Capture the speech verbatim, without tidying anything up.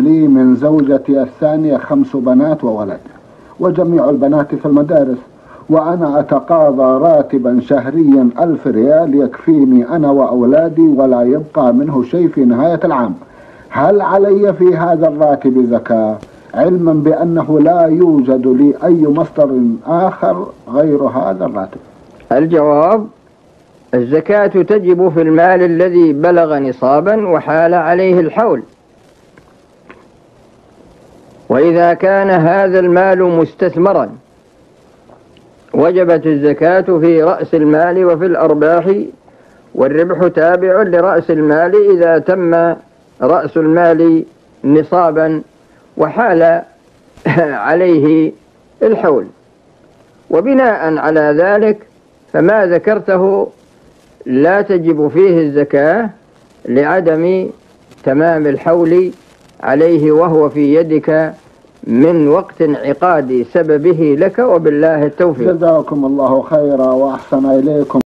لي من زوجتي الثانية خمس بنات وولد، وجميع البنات في المدارس، وأنا أتقاضى راتبا شهريا ألف ريال يكفيني أنا وأولادي ولا يبقى منه شيء في نهاية العام. هل علي في هذا الراتب زكاة، علما بأنه لا يوجد لي أي مصدر آخر غير هذا الراتب؟ الجواب: الزكاة تجب في المال الذي بلغ نصابا وحال عليه الحول. وإذا كان هذا المال مستثمرا وجبت الزكاة في رأس المال وفي الأرباح، والربح تابع لرأس المال إذا تم رأس المال نصابا وحال عليه الحول. وبناء على ذلك فما ذكرته لا تجب فيه الزكاة لعدم تمام الحول عليه وهو في يدك من وقت انعقاد سببه لك، وبالله التوفيق. جزاكم الله خيرا وأحسن إليكم.